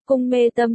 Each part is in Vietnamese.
Cung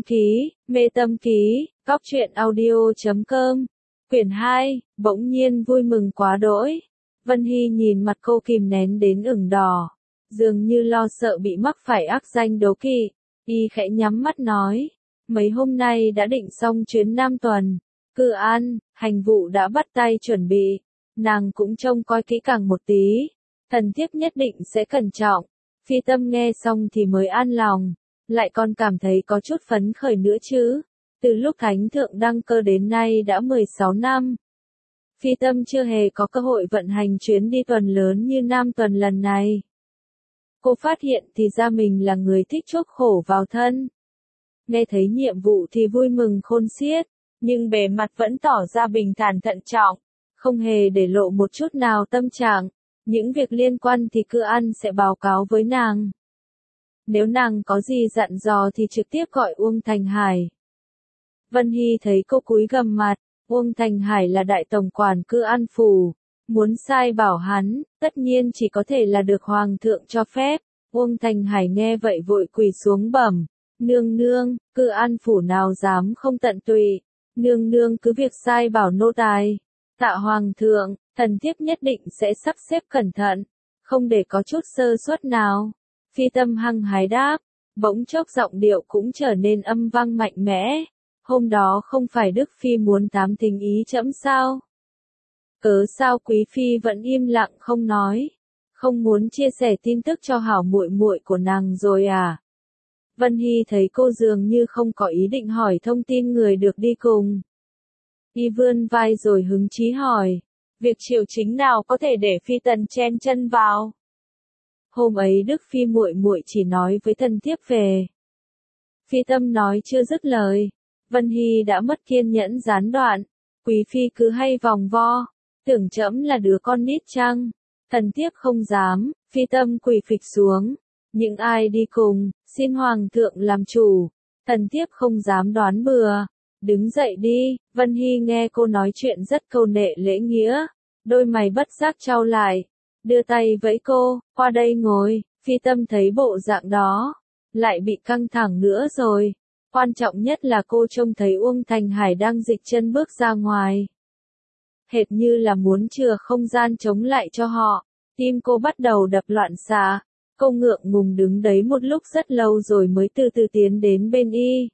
mê tâm ký, góc truyện audio.com, quyển 2, bỗng nhiên vui mừng quá đỗi. Vân Hy nhìn mặt cô kìm nén đến ửng đỏ, dường như lo sợ bị mắc phải ác danh đố kỵ, y khẽ nhắm mắt nói, mấy hôm nay đã định xong chuyến Nam tuần, Cư An, hành vụ đã bắt tay chuẩn bị, nàng cũng trông coi kỹ càng một tí, thần thiếp nhất định sẽ cẩn trọng. Phi Tâm nghe xong thì mới an lòng, lại còn cảm thấy có chút phấn khởi nữa chứ, từ lúc Thánh Thượng đăng cơ đến nay đã 16 năm. Phi Tâm chưa hề có cơ hội vận hành chuyến đi tuần lớn như Nam tuần lần này. Cô phát hiện thì ra mình là người thích chuốc khổ vào thân. Nghe thấy nhiệm vụ thì vui mừng khôn xiết, nhưng bề mặt vẫn tỏ ra bình thản thận trọng, không hề để lộ một chút nào tâm trạng. Những việc liên quan thì Cư An sẽ báo cáo với nàng. Nếu nàng có gì dặn dò thì trực tiếp gọi Uông Thành Hải. Vân Hy thấy cô cúi gằm mặt, Uông Thành Hải là đại tổng quản Cư An phủ, muốn sai bảo hắn, tất nhiên chỉ có thể là được Hoàng thượng cho phép. Uông Thành Hải nghe vậy vội quỳ xuống bẩm, nương nương, Cư An phủ nào dám không tận tụy, nương nương cứ việc sai bảo nô tài. Tạ Hoàng thượng, thần thiếp nhất định sẽ sắp xếp cẩn thận, không để có chút sơ suất nào. Phi Tâm hăng hái đáp, bỗng chốc giọng điệu cũng trở nên âm vang mạnh mẽ. Hôm đó không phải Đức Phi muốn thám thính ý trẫm sao? Cớ sao Quý Phi vẫn im lặng không nói? Không muốn chia sẻ tin tức cho hảo muội muội của nàng rồi à? Vân Hy thấy cô dường như không có ý định hỏi thông tin người được đi cùng. Y vươn vai rồi hứng chí hỏi, việc triều chính nào có thể để Phi Tần chen chân vào? Hôm ấy Đức Phi muội muội chỉ nói với thần thiếp về. Phi Tâm nói chưa dứt lời, Vân Hy đã mất kiên nhẫn gián đoạn. Quý Phi cứ hay vòng vo, tưởng trẫm là đứa con nít chăng? Thần thiếp không dám. Phi Tâm quỳ phịch xuống. Những ai đi cùng, xin Hoàng thượng làm chủ. Thần thiếp không dám đoán bừa. Đứng dậy đi. Vân Hy nghe cô nói chuyện rất câu nệ lễ nghĩa, đôi mày bất giác chau lại, đưa tay vẫy cô, qua đây ngồi. Phi Tâm thấy bộ dạng đó, lại bị căng thẳng nữa rồi. Quan trọng nhất là cô trông thấy Uông Thành Hải đang dịch chân bước ra ngoài. Hệt như là muốn chừa không gian chống lại cho họ, tim cô bắt đầu đập loạn xạ. Cô ngượng ngùng đứng đấy một lúc rất lâu rồi mới từ từ tiến đến bên y.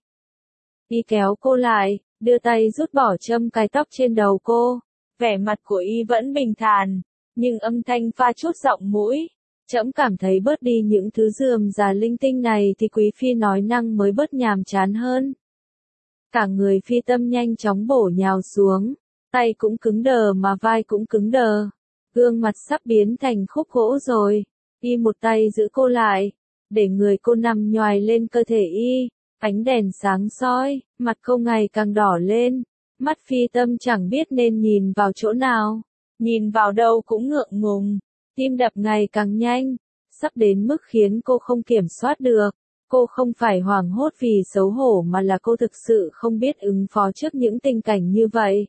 Y kéo cô lại, đưa tay rút bỏ châm cài tóc trên đầu cô. Vẻ mặt của y vẫn bình thản, nhưng âm thanh pha chút giọng mũi. Trẫm cảm thấy bớt đi những thứ rườm rà linh tinh này thì Quý Phi nói năng mới bớt nhàm chán hơn. Cả người Phi Tâm nhanh chóng bổ nhào xuống, tay cũng cứng đờ mà vai cũng cứng đờ. Gương mặt sắp biến thành khúc gỗ rồi. Y một tay giữ cô lại, để người cô nằm nhoài lên cơ thể y. Ánh đèn sáng soi, mặt cô ngày càng đỏ lên. Mắt Phi Tâm chẳng biết nên nhìn vào chỗ nào. Nhìn vào đâu cũng ngượng ngùng. Tim đập ngày càng nhanh, sắp đến mức khiến cô không kiểm soát được. Cô không phải hoảng hốt vì xấu hổ mà là cô thực sự không biết ứng phó trước những tình cảnh như vậy.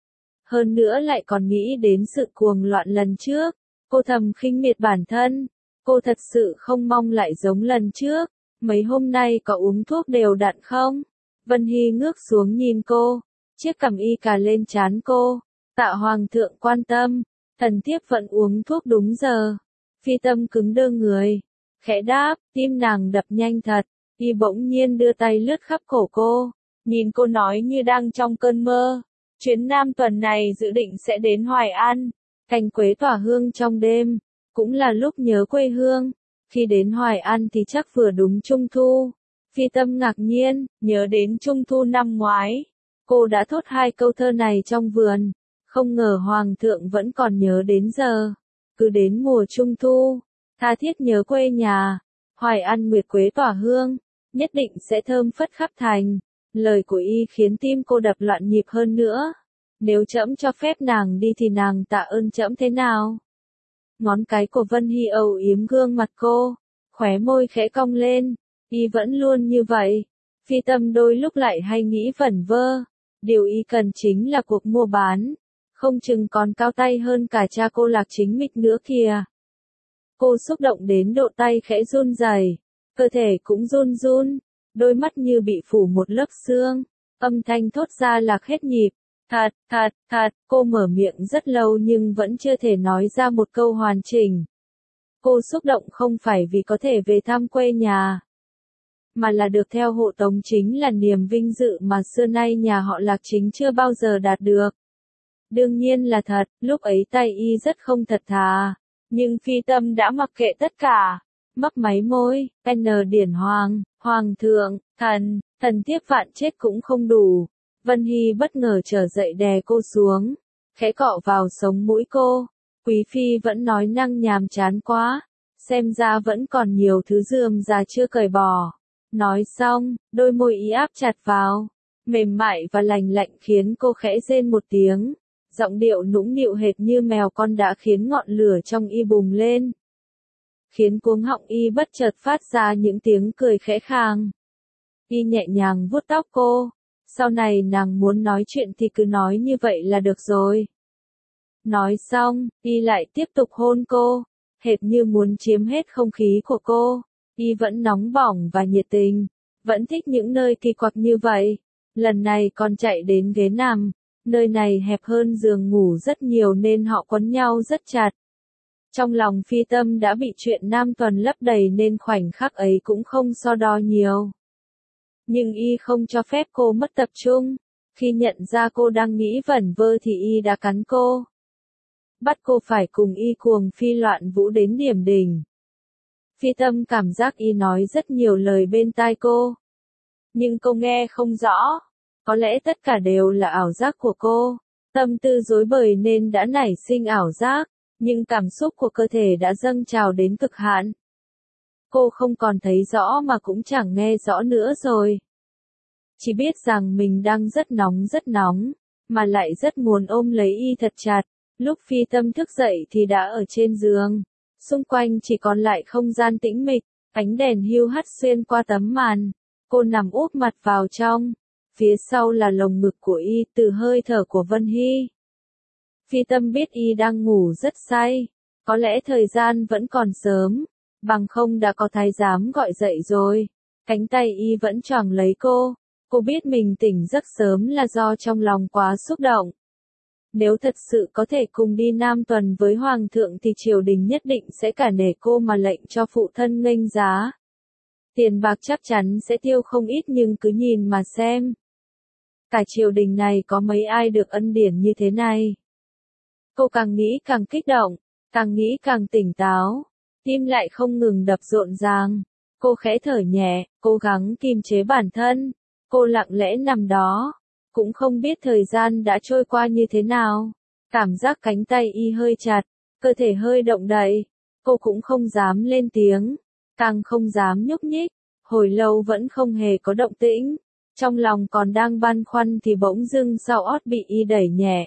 Hơn nữa lại còn nghĩ đến sự cuồng loạn lần trước. Cô thầm khinh miệt bản thân. Cô thật sự không mong lại giống lần trước. Mấy hôm nay có uống thuốc đều đặn không? Vân Hy ngước xuống nhìn cô. Chiếc cằm y cà lên trán cô. Tạ Hoàng thượng quan tâm. Thần thiếp vẫn uống thuốc đúng giờ. Phi Tâm cứng đơ người, khẽ đáp, tim nàng đập nhanh thật. Y bỗng nhiên đưa tay lướt khắp cổ cô, nhìn cô nói như đang trong cơn mơ. Chuyến Nam tuần này dự định sẽ đến Hoài An, cành quế tỏa hương trong đêm, cũng là lúc nhớ quê hương. Khi đến Hoài An thì chắc vừa đúng Trung Thu. Phi Tâm ngạc nhiên, nhớ đến Trung Thu năm ngoái. Cô đã thốt hai câu thơ này trong vườn. Không ngờ Hoàng thượng vẫn còn nhớ đến giờ. Cứ đến mùa Trung Thu, tha thiết nhớ quê nhà. Hoài An nguyệt quế tỏa hương, nhất định sẽ thơm phất khắp thành. Lời của y khiến tim cô đập loạn nhịp hơn nữa. Nếu trẫm cho phép nàng đi thì nàng tạ ơn trẫm thế nào? Ngón cái của Vân Hy âu yếm gương mặt cô, khóe môi khẽ cong lên. Y vẫn luôn như vậy. Phi Tâm đôi lúc lại hay nghĩ vẩn vơ. Điều y cần chính là cuộc mua bán. Không chừng còn cao tay hơn cả cha cô Lạc Chính Mịch nữa kìa. Cô xúc động đến độ tay khẽ run rẩy, cơ thể cũng run run. đôi mắt như bị phủ một lớp sương, âm thanh thốt ra lạc hết nhịp. Thật, cô mở miệng rất lâu nhưng vẫn chưa thể nói ra một câu hoàn chỉnh. Cô xúc động không phải vì có thể về thăm quê nhà, mà là được theo hộ tống chính là niềm vinh dự mà xưa nay nhà họ Lạc chính chưa bao giờ đạt được. Đương nhiên là thật, lúc ấy tay y rất không thật thà, nhưng Phi Tâm đã mặc kệ tất cả, mấp máy môi, Điển Hoàng thượng, thần thiếp vạn chết cũng không đủ. Vân Hy bất ngờ trở dậy đè cô xuống, khẽ cọ vào sống mũi cô. Quý phi vẫn nói năng nhàm chán quá, xem ra vẫn còn nhiều thứ rườm rà chưa cởi bỏ. Nói xong, đôi môi y áp chặt vào, mềm mại và lành lạnh khiến cô khẽ rên một tiếng. Giọng điệu nũng nịu hệt như mèo con đã khiến ngọn lửa trong y bùng lên, khiến cuống họng y bất chợt phát ra những tiếng cười khẽ khàng. Y nhẹ nhàng vuốt tóc cô, sau này nàng muốn nói chuyện thì cứ nói như vậy là được rồi. Nói xong, y lại tiếp tục hôn cô, hệt như muốn chiếm hết không khí của cô. Y vẫn nóng bỏng và nhiệt tình, vẫn thích những nơi kỳ quặc như vậy. Lần này còn chạy đến ghế nằm, nơi này hẹp hơn giường ngủ rất nhiều nên họ quấn nhau rất chặt. Trong lòng Phi Tâm đã bị chuyện Nam Tuần lấp đầy nên khoảnh khắc ấy cũng không so đo nhiều. Nhưng y không cho phép cô mất tập trung. Khi nhận ra cô đang nghĩ vẩn vơ thì y đã cắn cô, bắt cô phải cùng y cuồng phi loạn vũ đến điểm đỉnh. Phi Tâm cảm giác y nói rất nhiều lời bên tai cô, nhưng cô nghe không rõ. Có lẽ tất cả đều là ảo giác của cô. Tâm tư rối bời nên đã nảy sinh ảo giác, nhưng cảm xúc của cơ thể đã dâng trào đến cực hạn. Cô không còn thấy rõ mà cũng chẳng nghe rõ nữa rồi. Chỉ biết rằng mình đang rất nóng, mà lại rất muốn ôm lấy y thật chặt. Lúc Phi Tâm thức dậy thì đã ở trên giường. Xung quanh chỉ còn lại không gian tĩnh mịch, ánh đèn hiu hắt xuyên qua tấm màn. Cô nằm úp mặt vào trong. Phía sau là lồng ngực của y, từ hơi thở của Vân Hy. Phi Tâm biết y đang ngủ rất say. Có lẽ thời gian vẫn còn sớm, bằng không đã có thái giám gọi dậy rồi. Cánh tay y vẫn choàng lấy cô. Cô biết mình tỉnh rất sớm là do trong lòng quá xúc động. Nếu thật sự có thể cùng đi Nam Tuần với Hoàng thượng thì triều đình nhất định sẽ cả nể cô mà lệnh cho phụ thân nghênh giá. Tiền bạc chắc chắn sẽ tiêu không ít nhưng cứ nhìn mà xem. Cả triều đình này có mấy ai được ân điển như thế này. Cô càng nghĩ càng kích động, càng nghĩ càng tỉnh táo. Tim lại không ngừng đập rộn ràng. Cô khẽ thở nhẹ, cố gắng kiềm chế bản thân. Cô lặng lẽ nằm đó, cũng không biết thời gian đã trôi qua như thế nào. Cảm giác cánh tay y hơi chặt, cơ thể hơi động đậy. Cô cũng không dám lên tiếng, càng không dám nhúc nhích. Hồi lâu vẫn không hề có động tĩnh. Trong lòng còn đang băn khoăn thì bỗng dưng sau ót bị y đẩy nhẹ.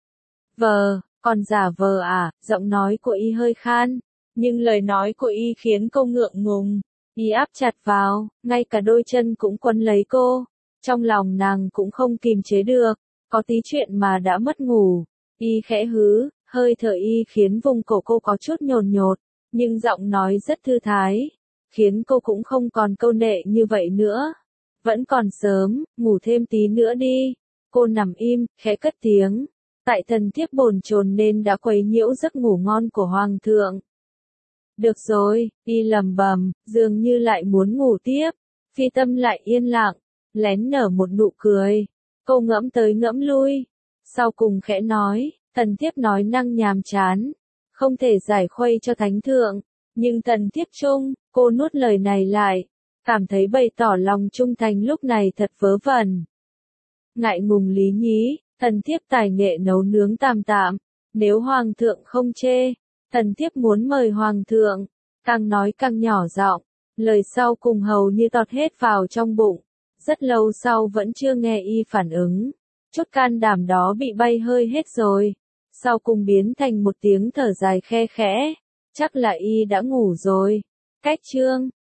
Còn giả vờ à? Giọng nói của y hơi khan, nhưng lời nói của y khiến cô ngượng ngùng. Y áp chặt vào, ngay cả đôi chân cũng quấn lấy cô. Trong lòng nàng cũng không kìm chế được, có tí chuyện mà đã mất ngủ. Y khẽ hứ, hơi thở y khiến vùng cổ cô có chút nhồn nhột, nhưng giọng nói rất thư thái, khiến cô cũng không còn câu nệ như vậy nữa. Vẫn còn sớm, ngủ thêm tí nữa đi. Cô nằm im, khẽ cất tiếng. Tại thần thiếp bồn chồn nên đã quấy nhiễu giấc ngủ ngon của Hoàng thượng. Được rồi, y lầm bầm, dường như lại muốn ngủ tiếp. Phi Tâm lại yên lặng, lén nở một nụ cười. Cô ngẫm tới ngẫm lui. Sau cùng khẽ nói, thần thiếp nói năng nhàm chán, không thể giải khuây cho thánh thượng. Nhưng thần thiếp trung, cô nuốt lời này lại. Cảm thấy bày tỏ lòng trung thành lúc này thật vớ vẩn. Ngại ngùng lý nhí, thần thiếp tài nghệ nấu nướng tạm tạm. Nếu Hoàng thượng không chê, thần thiếp muốn mời Hoàng thượng. Càng nói càng nhỏ giọng, lời sau cùng hầu như tọt hết vào trong bụng. Rất lâu sau vẫn chưa nghe y phản ứng. Chút can đảm đó bị bay hơi hết rồi. Sau cùng biến thành một tiếng thở dài khe khẽ. Chắc là y đã ngủ rồi. Cách chương